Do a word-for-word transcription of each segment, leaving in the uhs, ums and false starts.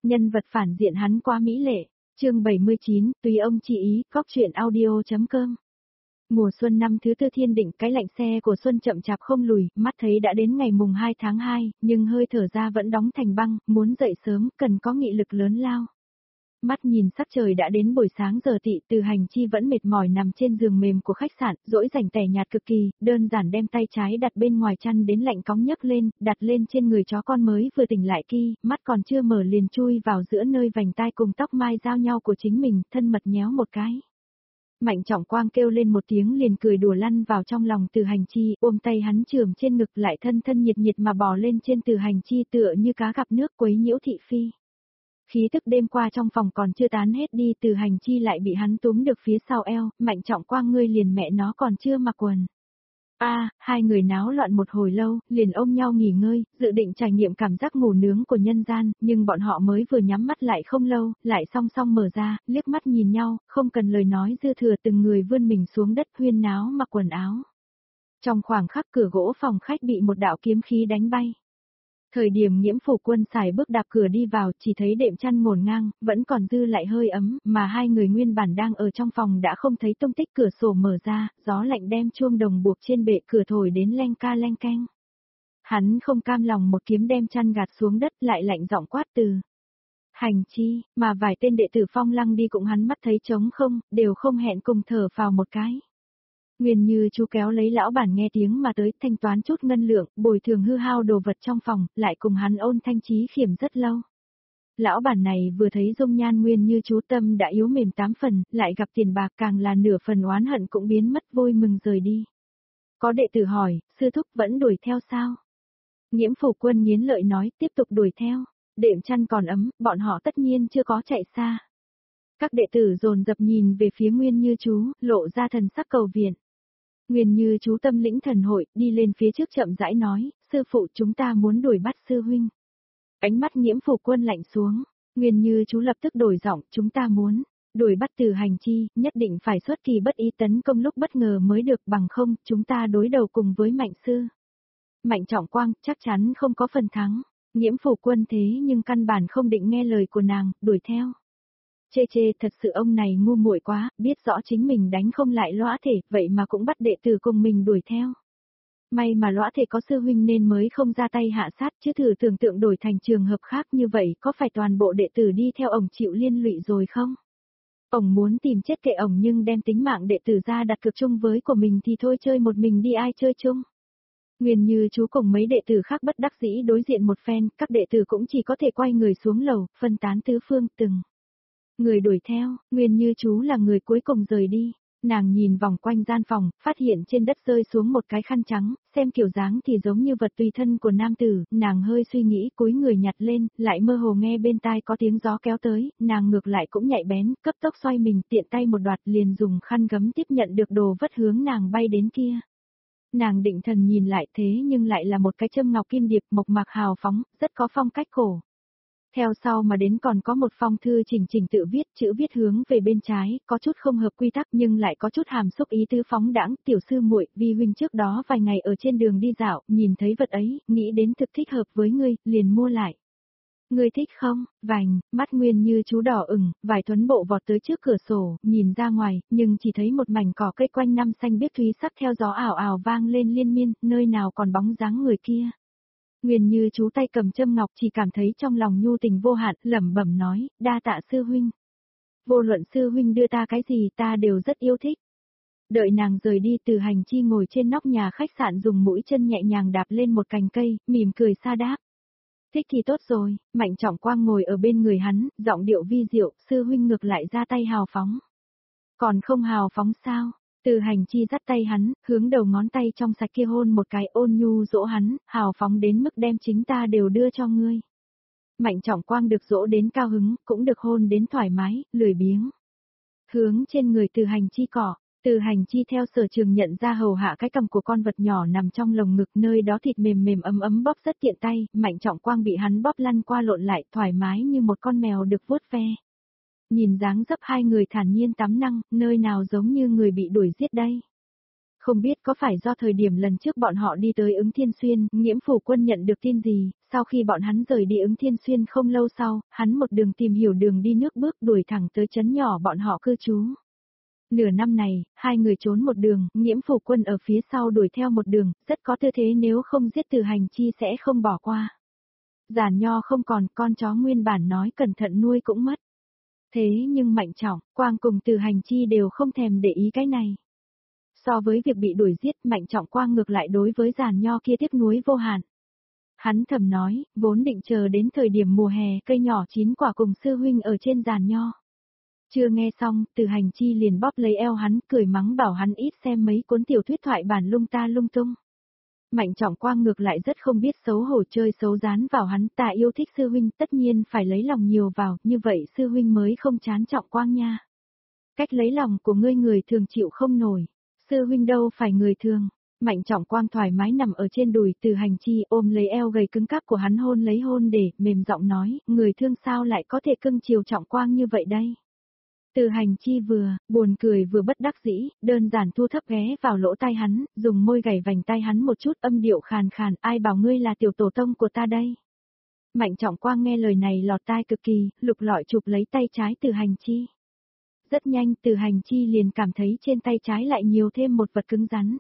Nhân vật phản diện hắn quá mỹ lệ. Chương bảy mươi chín, tùy ông chị ý, cóc truyện audio.com. Mùa xuân năm thứ tư thiên định, cái lạnh xe của xuân chậm chạp không lùi, mắt thấy đã đến ngày mùng hai tháng hai, nhưng hơi thở ra vẫn đóng thành băng, muốn dậy sớm, cần có nghị lực lớn lao. Mắt nhìn sắc trời đã đến buổi sáng giờ tị, Từ Hành Chi vẫn mệt mỏi nằm trên giường mềm của khách sạn, dỗi rảnh tẻ nhạt cực kỳ, đơn giản đem tay trái đặt bên ngoài chăn đến lạnh cóng nhấc lên, đặt lên trên người chó con mới vừa tỉnh lại kia, mắt còn chưa mở liền chui vào giữa nơi vành tai cùng tóc mai giao nhau của chính mình, thân mật nhéo một cái. Mạnh Trọng Quang kêu lên một tiếng liền cười đùa lăn vào trong lòng Từ Hành Chi, ôm tay hắn chườm trên ngực lại thân thân nhiệt nhiệt mà bò lên trên Từ Hành Chi tựa như cá gặp nước quấy nhiễu thị phi. Khí tức đêm qua trong phòng còn chưa tán hết đi, Từ Hành Chi lại bị hắn túm được phía sau eo, Mạnh Trọng Quang ngươi liền mẹ nó còn chưa mặc quần. A, à, hai người náo loạn một hồi lâu, liền ôm nhau nghỉ ngơi, dự định trải nghiệm cảm giác ngủ nướng của nhân gian, nhưng bọn họ mới vừa nhắm mắt lại không lâu, lại song song mở ra, liếc mắt nhìn nhau, không cần lời nói dư thừa từng người vươn mình xuống đất huyên náo mặc quần áo. Trong khoảng khắc cửa gỗ phòng khách bị một đạo kiếm khí đánh bay. Thời điểm Nghiễm Phủ Quân xài bước đạp cửa đi vào, chỉ thấy đệm chăn ngổn ngang, vẫn còn dư lại hơi ấm, mà hai người nguyên bản đang ở trong phòng đã không thấy tung tích, cửa sổ mở ra, gió lạnh đem chuông đồng buộc trên bệ cửa thổi đến leng ca leng keng. Hắn không cam lòng một kiếm đem chăn gạt xuống đất, lại lạnh giọng quát Từ Hành Chi, mà vài tên đệ tử Phong Lăng đi cũng hắn mắt thấy trống không, đều không hẹn cùng thở phào một cái. Nguyên Như chú kéo lấy lão bản nghe tiếng mà tới, thanh toán chút ngân lượng, bồi thường hư hao đồ vật trong phòng, lại cùng hắn ôn thanh trí khiểm rất lâu. Lão bản này vừa thấy dung nhan Nguyên Như chú tâm đã yếu mềm tám phần, lại gặp tiền bạc càng là nửa phần oán hận cũng biến mất, vui mừng rời đi. Có đệ tử hỏi, sư thúc vẫn đuổi theo sao? Nghiễm Phủ Quân nghiến lợi nói, tiếp tục đuổi theo, đệm chăn còn ấm, bọn họ tất nhiên chưa có chạy xa. Các đệ tử dồn dập nhìn về phía Nguyên Như chú, lộ ra thần sắc cầu viện. Nguyên Như chú tâm lĩnh thần hội, đi lên phía trước chậm rãi nói, sư phụ chúng ta muốn đuổi bắt sư huynh. Ánh mắt Nghiễm Phủ Quân lạnh xuống, Nguyên Như chú lập tức đổi giọng, chúng ta muốn đuổi bắt Từ Hành Chi, nhất định phải xuất kỳ bất ý tấn công lúc bất ngờ mới được, bằng không, chúng ta đối đầu cùng với Mạnh sư. Mạnh Trọng Quang, chắc chắn không có phần thắng. Nghiễm Phủ Quân thế nhưng căn bản không định nghe lời của nàng, đuổi theo. Chê chê, thật sự ông này ngu muội quá, biết rõ chính mình đánh không lại Lõa Thể, vậy mà cũng bắt đệ tử cùng mình đuổi theo. May mà Lõa Thể có sư huynh nên mới không ra tay hạ sát, chứ thử tưởng tượng đổi thành trường hợp khác như vậy, có phải toàn bộ đệ tử đi theo ổng chịu liên lụy rồi không? Ổng muốn tìm chết kệ ổng nhưng đem tính mạng đệ tử ra đặt cược chung với của mình thì thôi, chơi một mình đi ai chơi chung. Nguyên Như chú cùng mấy đệ tử khác bất đắc dĩ đối diện một phen, các đệ tử cũng chỉ có thể quay người xuống lầu, phân tán tứ phương từng. Người đuổi theo, Nguyên Như chú là người cuối cùng rời đi. Nàng nhìn vòng quanh gian phòng, phát hiện trên đất rơi xuống một cái khăn trắng, xem kiểu dáng thì giống như vật tùy thân của nam tử, nàng hơi suy nghĩ cúi người nhặt lên, lại mơ hồ nghe bên tai có tiếng gió kéo tới, nàng ngược lại cũng nhạy bén, cấp tốc xoay mình tiện tay một đoạt liền dùng khăn gấm tiếp nhận được đồ vất hướng nàng bay đến kia. Nàng định thần nhìn lại thế nhưng lại là một cái châm ngọc kim điệp mộc mạc hào phóng, rất có phong cách cổ. Theo sau mà đến còn có một phong thư chỉnh chỉnh tự viết, chữ viết hướng về bên trái, có chút không hợp quy tắc nhưng lại có chút hàm xúc ý tứ phóng đãng, tiểu sư muội, vi huynh trước đó vài ngày ở trên đường đi dạo, nhìn thấy vật ấy, nghĩ đến thực thích hợp với ngươi, liền mua lại. Ngươi thích không? Vành, mắt Nguyên Như chú đỏ ửng, vài tuấn bộ vọt tới trước cửa sổ, nhìn ra ngoài, nhưng chỉ thấy một mảnh cỏ cây quanh năm xanh biếc thúy sắc theo gió ảo ảo vang lên liên miên, nơi nào còn bóng dáng người kia. Nguyên Như chú tay cầm châm ngọc chỉ cảm thấy trong lòng nhu tình vô hạn, lẩm bẩm nói, đa tạ sư huynh. Vô luận sư huynh đưa ta cái gì ta đều rất yêu thích. Đợi nàng rời đi, Từ Hành Chi ngồi trên nóc nhà khách sạn dùng mũi chân nhẹ nhàng đạp lên một cành cây, mỉm cười sa đáp. Thích thì tốt rồi, Mạnh Trọng Quang ngồi ở bên người hắn, giọng điệu vi diệu, sư huynh ngược lại ra tay hào phóng. Còn không hào phóng sao? Từ Hành Chi dắt tay hắn, hướng đầu ngón tay trong sạch kia hôn một cái, ôn nhu dỗ hắn, hào phóng đến mức đem chính ta đều đưa cho ngươi. Mạnh Trọng Quang được dỗ đến cao hứng, cũng được hôn đến thoải mái, lười biếng. Hướng trên người Từ Hành Chi cỏ, Từ Hành Chi theo sở trường nhận ra hầu hạ cái cầm của con vật nhỏ nằm trong lồng ngực, nơi đó thịt mềm mềm ấm ấm bóp rất tiện tay, Mạnh Trọng Quang bị hắn bóp lăn qua lộn lại, thoải mái như một con mèo được vuốt ve. Nhìn dáng dấp hai người thản nhiên tắm năng, nơi nào giống như người bị đuổi giết đây. Không biết có phải do thời điểm lần trước bọn họ đi tới Ứng Thiên Xuyên, Nghiễm Phủ Quân nhận được tin gì, sau khi bọn hắn rời đi Ứng Thiên Xuyên không lâu sau, hắn một đường tìm hiểu đường đi nước bước đuổi thẳng tới trấn nhỏ bọn họ cư trú. Nửa năm này, hai người trốn một đường, Nghiễm Phủ Quân ở phía sau đuổi theo một đường, rất có tư thế nếu không giết Từ Hành Chi sẽ không bỏ qua. Giản Nho không còn, con chó nguyên bản nói cẩn thận nuôi cũng mất. Thế nhưng Mạnh Trọng, Quang cùng Từ Hành Chi đều không thèm để ý cái này. So với việc bị đuổi giết, Mạnh Trọng Quang ngược lại đối với Giản Nho kia tiếc nuối vô hạn. Hắn thầm nói, vốn định chờ đến thời điểm mùa hè cây nhỏ chín quả cùng sư huynh ở trên giàn nho. Chưa nghe xong, Từ Hành Chi liền bóp lấy eo hắn, cười mắng bảo hắn ít xem mấy cuốn tiểu thuyết thoại bản lung ta lung tung. Mạnh Trọng Quang ngược lại rất không biết xấu hổ chơi xấu dán vào hắn, ta yêu thích sư huynh tất nhiên phải lấy lòng nhiều vào, như vậy sư huynh mới không chán Trọng Quang nha. Cách lấy lòng của ngươi người thường chịu không nổi, sư huynh đâu phải người thường. Mạnh Trọng Quang thoải mái nằm ở trên đùi Từ Hành Chi ôm lấy eo gầy cứng cáp của hắn hôn lấy hôn để, mềm giọng nói, người thương sao lại có thể cưng chiều Trọng Quang như vậy đây. Từ Hành Chi vừa, buồn cười vừa bất đắc dĩ, đơn giản thu thấp ghé vào lỗ tai hắn, dùng môi gảy vành tai hắn một chút âm điệu khàn khàn, ai bảo ngươi là tiểu tổ tông của ta đây. Mạnh Trọng Quang nghe lời này lọt tai cực kỳ, lục lọi chụp lấy tay trái Từ Hành Chi. Rất nhanh Từ Hành Chi liền cảm thấy trên tay trái lại nhiều thêm một vật cứng rắn.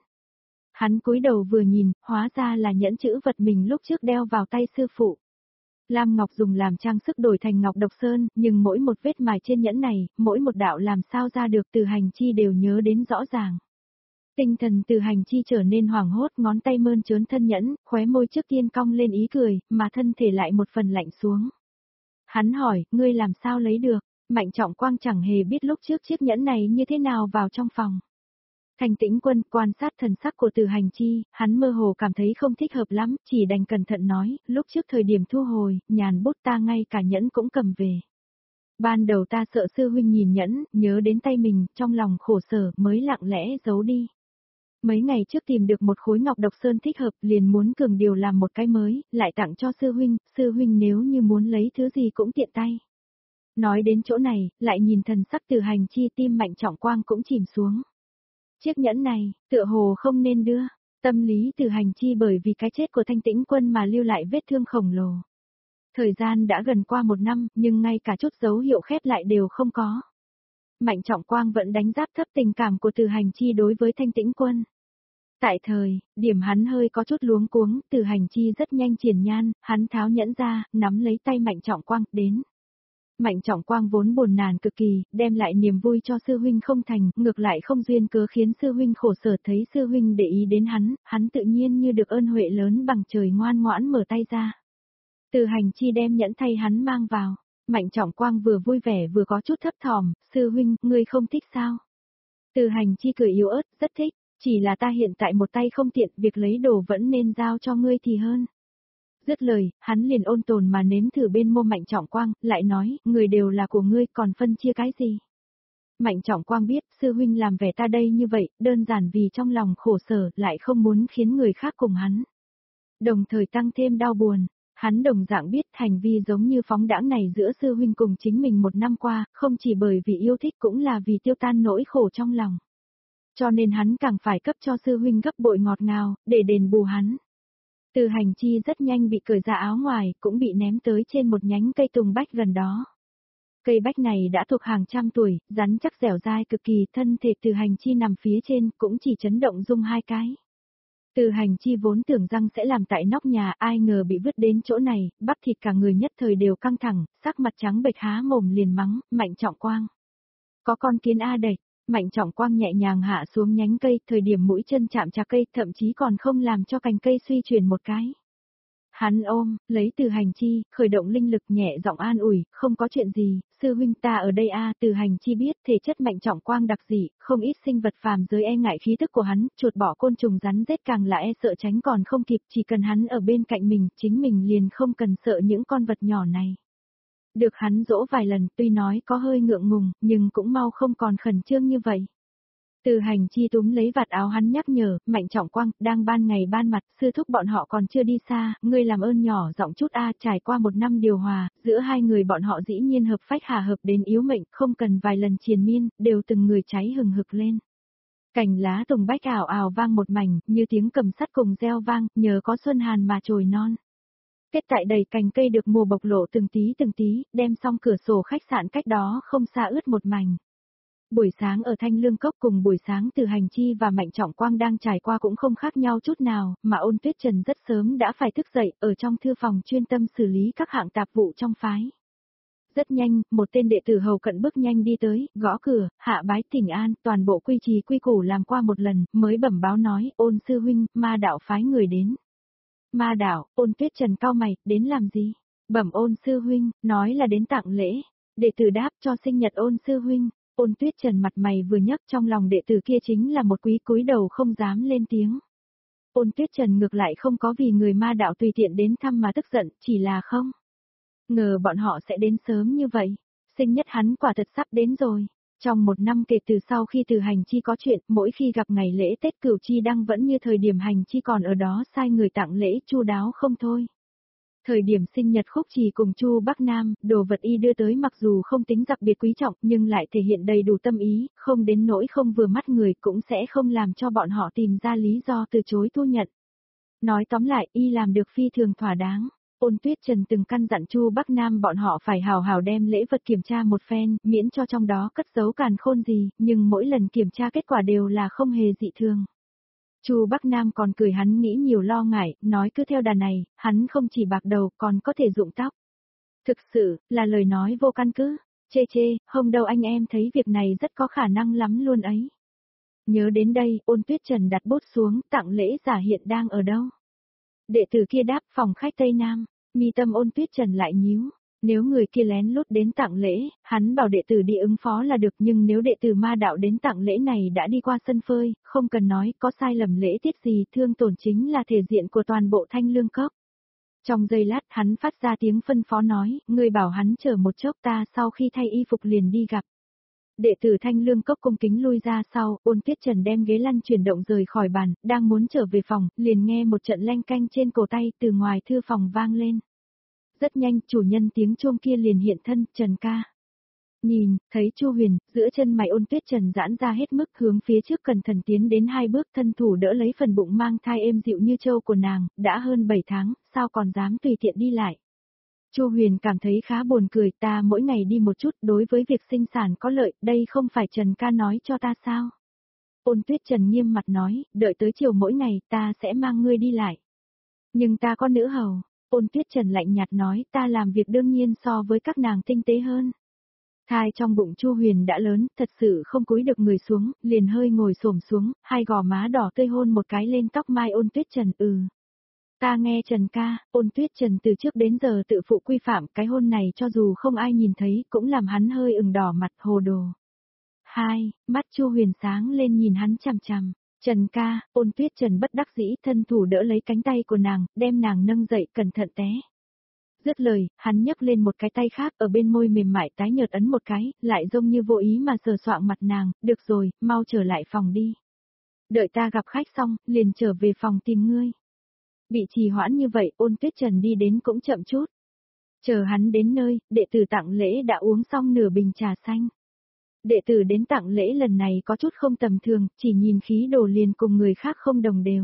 Hắn cúi đầu vừa nhìn, hóa ra là nhẫn chữ vật mình lúc trước đeo vào tay sư phụ. Lam ngọc dùng làm trang sức đổi thành ngọc độc sơn, nhưng mỗi một vết mài trên nhẫn này, mỗi một đạo làm sao ra được Từ Hành Chi đều nhớ đến rõ ràng. Tinh thần Từ Hành Chi trở nên hoảng hốt, ngón tay mơn trớn thân nhẫn, khóe môi trước tiên cong lên ý cười, mà thân thể lại một phần lạnh xuống. Hắn hỏi, ngươi làm sao lấy được? Mạnh Trọng Quang chẳng hề biết lúc trước chiếc nhẫn này như thế nào vào trong phòng. Thành Tĩnh Quân quan sát thần sắc của Từ Hành Chi, hắn mơ hồ cảm thấy không thích hợp lắm, chỉ đành cẩn thận nói, lúc trước thời điểm thu hồi, nhàn bút ta ngay cả nhẫn cũng cầm về. Ban đầu ta sợ sư huynh nhìn nhẫn, nhớ đến tay mình, trong lòng khổ sở, mới lặng lẽ giấu đi. Mấy ngày trước tìm được một khối ngọc độc sơn thích hợp, liền muốn cường điều làm một cái mới, lại tặng cho sư huynh, sư huynh nếu như muốn lấy thứ gì cũng tiện tay. Nói đến chỗ này, lại nhìn thần sắc Từ Hành Chi, tim Mạnh Trọng Quang cũng chìm xuống. Chiếc nhẫn này, tựa hồ không nên đưa, tâm lý Từ Hành Chi bởi vì cái chết của Thanh Tĩnh Quân mà lưu lại vết thương khổng lồ. Thời gian đã gần qua một năm, nhưng ngay cả chút dấu hiệu khép lại đều không có. Mạnh Trọng Quang vẫn đánh giá thấp tình cảm của Từ Hành Chi đối với Thanh Tĩnh Quân. Tại thời, điểm hắn hơi có chút luống cuống, Từ Hành Chi rất nhanh triển nhan, hắn tháo nhẫn ra, nắm lấy tay Mạnh Trọng Quang, đến. Mạnh Trọng Quang vốn buồn nàn cực kỳ, đem lại niềm vui cho sư huynh không thành, ngược lại không duyên cớ khiến sư huynh khổ sở, thấy sư huynh để ý đến hắn, hắn tự nhiên như được ơn huệ lớn bằng trời ngoan ngoãn mở tay ra. Từ Hành Chi đem nhẫn thay hắn mang vào, Mạnh Trọng Quang vừa vui vẻ vừa có chút thấp thỏm, sư huynh, ngươi không thích sao? Từ Hành Chi cười yếu ớt, rất thích, chỉ là ta hiện tại một tay không tiện, việc lấy đồ vẫn nên giao cho ngươi thì hơn. Dứt lời, hắn liền ôn tồn mà nếm thử bên môi Mạnh Trọng Quang, lại nói, người đều là của ngươi, còn phân chia cái gì? Mạnh Trọng Quang biết, sư huynh làm vẻ ta đây như vậy, đơn giản vì trong lòng khổ sở, lại không muốn khiến người khác cùng hắn. Đồng thời tăng thêm đau buồn, hắn đồng dạng biết hành vi giống như phóng đãng này giữa sư huynh cùng chính mình một năm qua, không chỉ bởi vì yêu thích cũng là vì tiêu tan nỗi khổ trong lòng. Cho nên hắn càng phải cấp cho sư huynh gấp bội ngọt ngào, để đền bù hắn. Từ Hành Chi rất nhanh bị cởi ra áo ngoài, cũng bị ném tới trên một nhánh cây tùng bách gần đó. Cây bách này đã thuộc hàng trăm tuổi, rắn chắc dẻo dai cực kỳ, thân thể Từ Hành Chi nằm phía trên, cũng chỉ chấn động rung hai cái. Từ Hành Chi vốn tưởng rằng sẽ làm tại nóc nhà, ai ngờ bị vứt đến chỗ này, bắp thịt cả người nhất thời đều căng thẳng, sắc mặt trắng bệch há mồm liền mắng, Mạnh Trọng Quang. Có con kiến A đệch. Mạnh Trọng Quang nhẹ nhàng hạ xuống nhánh cây, thời điểm mũi chân chạm chạc cây, thậm chí còn không làm cho cành cây suy chuyển một cái. Hắn ôm, lấy Từ Hành Chi, khởi động linh lực nhẹ giọng an ủi, không có chuyện gì, sư huynh ta ở đây a. Từ Hành Chi biết thể chất Mạnh Trọng Quang đặc dị, không ít sinh vật phàm giới e ngại khí tức của hắn, chuột bỏ côn trùng rắn rết càng là e sợ tránh còn không kịp, chỉ cần hắn ở bên cạnh mình, chính mình liền không cần sợ những con vật nhỏ này. Được hắn dỗ vài lần, tuy nói có hơi ngượng ngùng, nhưng cũng mau không còn khẩn trương như vậy. Từ Hành Chi túm lấy vạt áo hắn nhắc nhở, Mạnh Trọng Quang, đang ban ngày ban mặt, sư thúc bọn họ còn chưa đi xa, ngươi làm ơn nhỏ giọng chút a. Trải qua một năm điều hòa, giữa hai người bọn họ dĩ nhiên hợp phách hòa hợp đến yếu mệnh, không cần vài lần triền miên, đều từng người cháy hừng hực lên. Cành lá tùng bách ảo ảo vang một mảnh, như tiếng cầm sắt cùng reo vang, nhờ có xuân hàn mà trồi non. Kết tại đầy cành cây được mùa bộc lộ từng tí từng tí, đem xong cửa sổ khách sạn cách đó không xa ướt một mảnh. Buổi sáng ở Thanh Lương Cốc cùng buổi sáng từ Hành Chi và Mạnh Trọng Quang đang trải qua cũng không khác nhau chút nào, mà Ôn Tuyết Trần rất sớm đã phải thức dậy, ở trong thư phòng chuyên tâm xử lý các hạng tạp vụ trong phái. Rất nhanh, một tên đệ tử hầu cận bước nhanh đi tới, gõ cửa, hạ bái thỉnh an, toàn bộ quy trì quy củ làm qua một lần, mới bẩm báo nói, Ôn sư huynh, ma đạo phái người đến. Ma đạo, Ôn Tuyết Trần cau mày, đến làm gì? Bẩm Ôn sư huynh, nói là đến tặng lễ. Đệ tử đáp cho sinh nhật Ôn sư huynh. Ôn Tuyết Trần mặt mày vừa nhấc, trong lòng đệ tử kia chính là một quý cúi đầu không dám lên tiếng. Ôn Tuyết Trần ngược lại không có vì người ma đạo tùy tiện đến thăm mà tức giận, chỉ là không ngờ bọn họ sẽ đến sớm như vậy. Sinh nhật hắn quả thật sắp đến rồi. Trong một năm kể từ sau khi từ Hành Chi có chuyện, mỗi khi gặp ngày lễ Tết Cửu Chi Đăng vẫn như thời điểm Hành Chi còn ở đó sai người tặng lễ chu đáo không thôi. Thời điểm sinh nhật Khúc Trì cùng Chu Bắc Nam, đồ vật y đưa tới mặc dù không tính đặc biệt quý trọng nhưng lại thể hiện đầy đủ tâm ý, không đến nỗi không vừa mắt người cũng sẽ không làm cho bọn họ tìm ra lý do từ chối thu nhận. Nói tóm lại, y làm được phi thường thỏa đáng. Ôn Tuyết Trần từng căn dặn Chu Bắc Nam bọn họ phải hào hào đem lễ vật kiểm tra một phen, miễn cho trong đó cất giấu càn khôn gì, nhưng mỗi lần kiểm tra kết quả đều là không hề dị thường. Chu Bắc Nam còn cười hắn nghĩ nhiều lo ngại, nói cứ theo đà này, hắn không chỉ bạc đầu còn có thể rụng tóc. Thực sự, là lời nói vô căn cứ. Chê chê, hôm đâu anh em thấy việc này rất có khả năng lắm luôn ấy. Nhớ đến đây, Ôn Tuyết Trần đặt bút xuống, tặng lễ giả hiện đang ở đâu? Đệ tử kia đáp phòng khách Tây Nam, mi tâm Ôn Tuyết Trần lại nhíu. Nếu người kia lén lút đến tặng lễ, hắn bảo đệ tử đi ứng phó là được, nhưng nếu đệ tử ma đạo đến tặng lễ này đã đi qua sân phơi, không cần nói có sai lầm lễ tiết gì, thương tổn chính là thể diện của toàn bộ Thanh Lương Cốc. Trong giây lát hắn phát ra tiếng phân phó nói, người bảo hắn chờ một chốc, ta sau khi thay y phục liền đi gặp. Đệ tử Thanh Lương Cốc cung kính lui ra sau, Ôn Tuyết Trần đem ghế lăn chuyển động rời khỏi bàn, đang muốn trở về phòng, liền nghe một trận leng canh trên cổ tay từ ngoài thư phòng vang lên. Rất nhanh, chủ nhân tiếng chuông kia liền hiện thân, Trần ca. Nhìn, thấy Chu Huyền, giữa chân mày Ôn Tuyết Trần giãn ra hết mức, hướng phía trước cẩn thận tiến đến hai bước, thân thủ đỡ lấy phần bụng mang thai êm dịu như trâu của nàng, đã hơn bảy tháng, sao còn dám tùy tiện đi lại. Chu Huyền cảm thấy khá buồn cười, ta mỗi ngày đi một chút, đối với việc sinh sản có lợi, đây không phải Trần ca nói cho ta sao? Ôn Tuyết Trần nghiêm mặt nói, đợi tới chiều mỗi ngày, ta sẽ mang ngươi đi lại. Nhưng ta có nữ hầu. Ôn Tuyết Trần lạnh nhạt nói, ta làm việc đương nhiên so với các nàng tinh tế hơn. Thai trong bụng Chu Huyền đã lớn, thật sự không cúi được người xuống, liền hơi ngồi xổm xuống, hai gò má đỏ tươi hôn một cái lên tóc mai Ôn Tuyết Trần, ừ. Ta nghe Trần ca, Ôn Tuyết Trần từ trước đến giờ tự phụ quy phạm, cái hôn này cho dù không ai nhìn thấy, cũng làm hắn hơi ửng đỏ mặt, hồ đồ. Hai, mắt Chu Huyền sáng lên nhìn hắn chằm chằm. Trần ca, Ôn Tuyết Trần bất đắc dĩ thân thủ đỡ lấy cánh tay của nàng, đem nàng nâng dậy cẩn thận té. Dứt lời, hắn nhấc lên một cái tay khác ở bên môi mềm mại tái nhợt ấn một cái, lại giống như vô ý mà sờ soạng mặt nàng, được rồi, mau trở lại phòng đi. Đợi ta gặp khách xong, liền trở về phòng tìm ngươi. Bị trì hoãn như vậy, Ôn Tuyết Trần đi đến cũng chậm chút. Chờ hắn đến nơi, đệ tử tặng lễ đã uống xong nửa bình trà xanh. Đệ tử đến tặng lễ lần này có chút không tầm thường, chỉ nhìn khí đồ liền cùng người khác không đồng đều.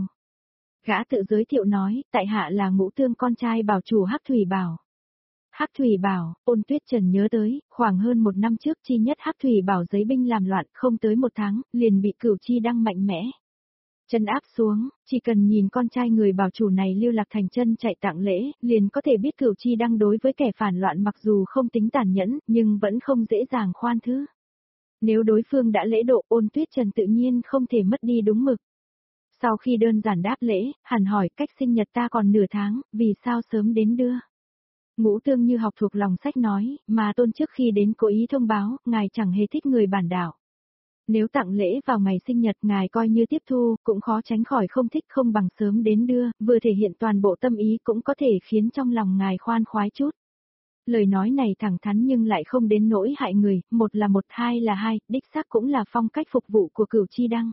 Gã tự giới thiệu nói, tại hạ là Ngũ Tương con trai bảo chủ Hắc Thủy Bảo. Hắc Thủy Bảo, Ôn Tuyết Trần nhớ tới, khoảng hơn một năm trước chi nhất Hắc Thủy Bảo giấy binh làm loạn, không tới một tháng, liền bị Cửu Chi Đăng mạnh mẽ chân áp xuống, chỉ cần nhìn con trai người bảo chủ này lưu lạc thành chân chạy tặng lễ, liền có thể biết Cửu Chi Đăng đối với kẻ phản loạn mặc dù không tính tàn nhẫn, nhưng vẫn không dễ dàng khoan thứ. Nếu đối phương đã lễ độ, Ôn Tuyết Trần tự nhiên không thể mất đi đúng mực. Sau khi đơn giản đáp lễ, hẳn hỏi cách sinh nhật ta còn nửa tháng, vì sao sớm đến đưa. Ngũ Tương như học thuộc lòng sách nói, mà tôn trước khi đến cố ý thông báo, ngài chẳng hề thích người bản đảo. Nếu tặng lễ vào ngày sinh nhật ngài coi như tiếp thu, cũng khó tránh khỏi không thích, không bằng sớm đến đưa, vừa thể hiện toàn bộ tâm ý cũng có thể khiến trong lòng ngài khoan khoái chút. Lời nói này thẳng thắn nhưng lại không đến nỗi hại người, một là một, hai là hai, đích xác cũng là phong cách phục vụ của Cửu Chi Đăng.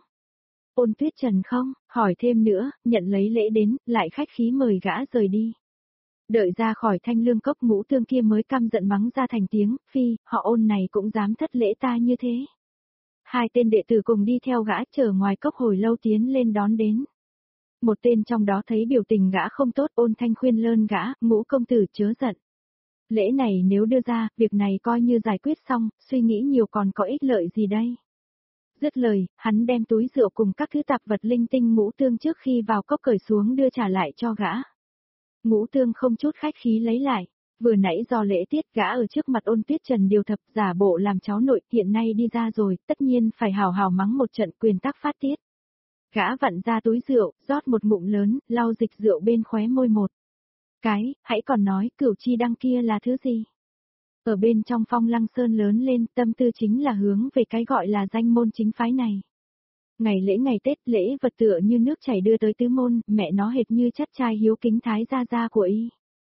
Ôn Tuyết Trần không, hỏi thêm nữa, nhận lấy lễ đến, lại khách khí mời gã rời đi. Đợi ra khỏi Thanh Lương Cốc, Ngũ Tương kia mới căm giận mắng ra thành tiếng, phi, họ Ôn này cũng dám thất lễ ta như thế. Hai tên đệ tử cùng đi theo gã chờ ngoài cốc hồi lâu tiến lên đón đến. Một tên trong đó thấy biểu tình gã không tốt ôn thanh khuyên lơn gã, Ngũ công tử chớ giận. Lễ này nếu đưa ra, việc này coi như giải quyết xong, suy nghĩ nhiều còn có ích lợi gì đây. Dứt lời, hắn đem túi rượu cùng các thứ tạp vật linh tinh Ngũ Tương trước khi vào cốc cởi xuống đưa trả lại cho gã. Ngũ Tương không chút khách khí lấy lại, vừa nãy do lễ tiết gã ở trước mặt Ôn Tuyết Trần điều thập giả bộ làm cháu nội, hiện nay đi ra rồi, tất nhiên phải hào hào mắng một trận quyền tắc phát tiết. Gã vặn ra túi rượu, rót một ngụm lớn, lau dịch rượu bên khóe môi một cái, hãy còn nói Cửu Chi Đăng kia là thứ gì? Ở bên trong Phong Lăng Sơn lớn lên, tâm tư chính là hướng về cái gọi là danh môn chính phái này. Ngày lễ ngày Tết lễ vật tựa như nước chảy đưa tới tứ môn, mẹ nó hệt như chất trai hiếu kính thái gia gia của y.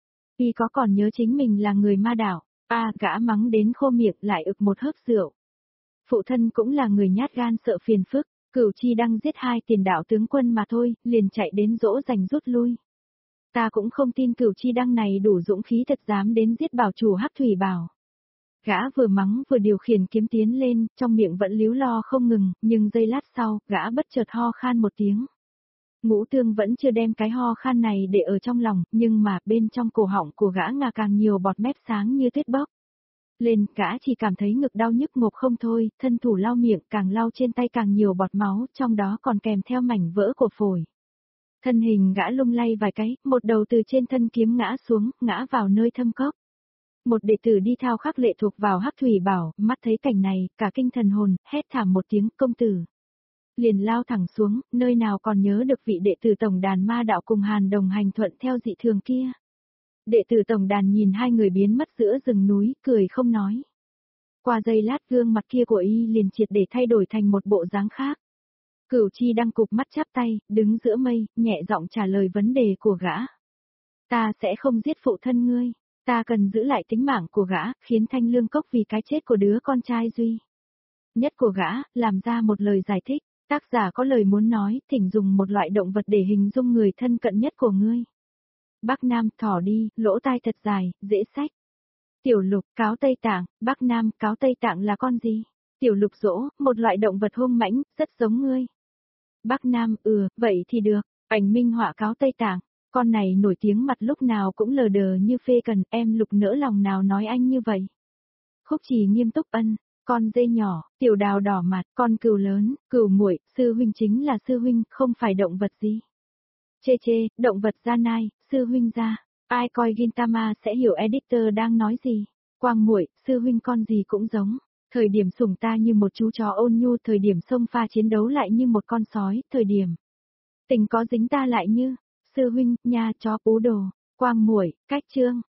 Y có còn nhớ chính mình là người ma đảo, a à, gã mắng đến khô miệng lại ực một hớp rượu. Phụ thân cũng là người nhát gan sợ phiền phức, Cửu Chi Đăng giết hai tiền đạo tướng quân mà thôi, liền chạy đến dỗ dành rút lui. Ta cũng không tin Cửu Chi Đăng này đủ dũng khí thật dám đến giết bảo chủ Hắc Thủy Bảo. Gã vừa mắng vừa điều khiển kiếm tiến lên, trong miệng vẫn líu lo không ngừng, nhưng giây lát sau, gã bất chợt ho khan một tiếng. Ngũ Tương vẫn chưa đem cái ho khan này để ở trong lòng, nhưng mà bên trong cổ họng của gã ngà càng nhiều bọt mép sáng như tuyết bốc. Lên, gã chỉ cảm thấy ngực đau nhức ngộp không thôi, thân thủ lau miệng càng lau trên tay càng nhiều bọt máu, trong đó còn kèm theo mảnh vỡ của phổi. Thân hình gã lung lay vài cái, một đầu từ trên thân kiếm ngã xuống, ngã vào nơi thâm cốc. Một đệ tử đi thao khắc lệ thuộc vào Hắc Thủy Bảo, mắt thấy cảnh này, cả kinh thần hồn, hét thảm một tiếng công tử. Liền lao thẳng xuống, nơi nào còn nhớ được vị đệ tử tổng đàn ma đạo cùng Hàn Đồng hành thuận theo dị thường kia. Đệ tử tổng đàn nhìn hai người biến mất giữa rừng núi, cười không nói. Qua giây lát gương mặt kia của y liền triệt để thay đổi thành một bộ dáng khác. Cửu Chi Đăng cụp mắt chắp tay, đứng giữa mây, nhẹ giọng trả lời vấn đề của gã. Ta sẽ không giết phụ thân ngươi, ta cần giữ lại tính mạng của gã, khiến Thanh Lương Cốc vì cái chết của đứa con trai duy nhất của gã, làm ra một lời giải thích. Tác giả có lời muốn nói, thỉnh dùng một loại động vật để hình dung người thân cận nhất của ngươi. Bắc Nam, thỏ đi, lỗ tai thật dài, dễ xách. Tiểu Lục, cáo Tây Tạng, Bắc Nam, cáo Tây Tạng là con gì? Tiểu Lục dỗ, một loại động vật hung mãnh, rất giống ngươi. Bắc Nam, ừ, vậy thì được, ảnh minh họa cáo Tây Tạng, con này nổi tiếng mặt lúc nào cũng lờ đờ như phê cần, em Lục nỡ lòng nào nói anh như vậy. Khúc Trì nghiêm túc ân. Con dê nhỏ, tiểu đào đỏ mặt, con cừu lớn, cừu muội, sư huynh chính là sư huynh, không phải động vật gì. Chê chê, động vật gia nai, sư huynh gia. Ai coi Gintama sẽ hiểu editor đang nói gì. Quang muội, sư huynh con gì cũng giống. Thời điểm sủng ta như một chú chó ôn nhu, thời điểm xông pha chiến đấu lại như một con sói, thời điểm tình có dính ta lại như sư huynh, nha chó cú đồ. Quang muội, cách chương.